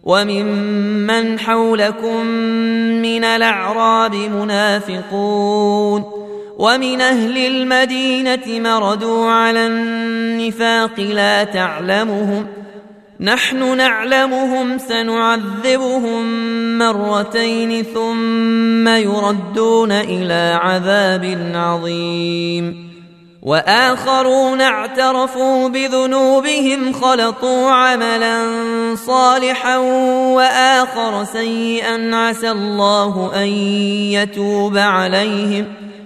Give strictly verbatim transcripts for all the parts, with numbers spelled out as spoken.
وممن حولكم من الأعراب منافقون ومن أهل المدينة مردوا على النفاق لا تعلمهم نحن نعلمهم سنعذبهم مرتين ثم يردون إلى عذاب عظيم وآخرون اعترفوا بذنوبهم خلطوا عملا صالحا وآخر سيئا عسى الله أن يتوب عليهم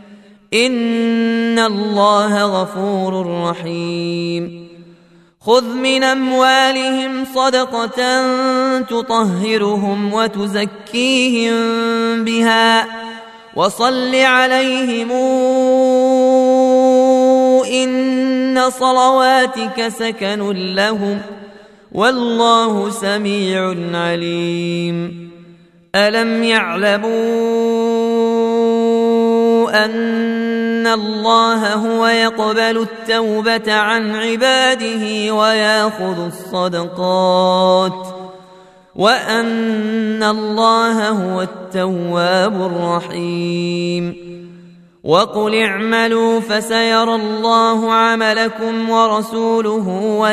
إن الله غفور رحيم خذ من أموالهم صدقة تطهرهم وتزكيهم بها وصل عليهم إن صلواتك سكن لهم والله سميع عليم ألم يعلموا أن الله هو يقبل التوبة عن عباده ويأخذ الصدقات وأن الله هو التواب الرحيم وقل اعملوا فسيرى الله عملكم ورسوله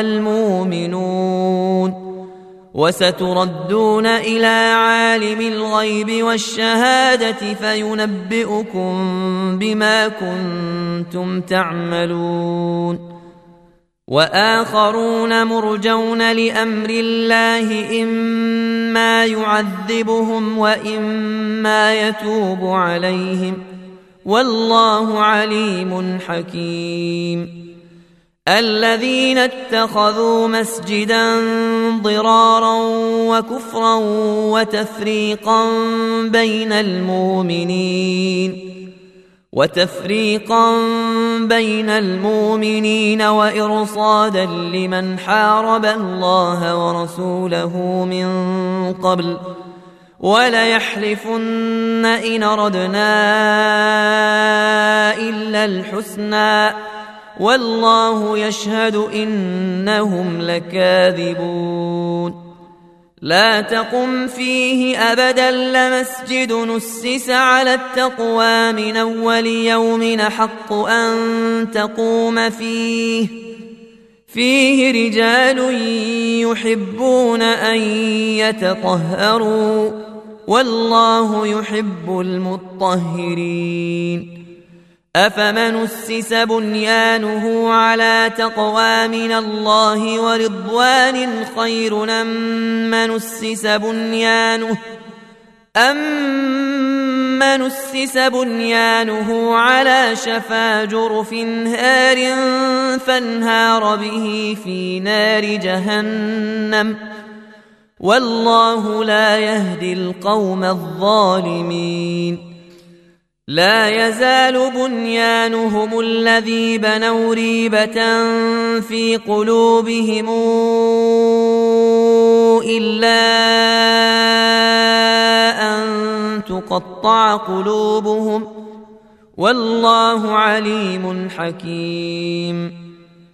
والمؤمنون وستردون إلى عالم الغيب والشهادة فينبئكم بما كنتم تعملون وآخرون مرجون لأمر الله إما يعذبهم وإما يتوب عليهم والله عليم حكيم الذين اتخذوا مسجدا ضرارا وكفرا وتفريقا بين المؤمنين وتفريقا بين المؤمنين وإرصادا لمن حارب الله ورسوله من قبل وليحلفن إن أردنا إلا الحسنى والله يشهد إنهم لكاذبون لا تقم فيه أبدا لمسجد نسس على التقوى من أول يوم حق أن تقوم فيه فيه رجال يحبون أن يتطهروا والله يحب المطهرين أفمن أسس بنيانه على تقوى من الله ورضوان خير أم من أسس بنيانه أمن أسس بنيانه على شفا جرف هار فانهار به في نار جهنم والله لا يهدي القوم الظالمين لا يزال بنيانهم الذي بنوا ريبة في قلوبهم إلا أن تقطع قلوبهم والله عليم حكيم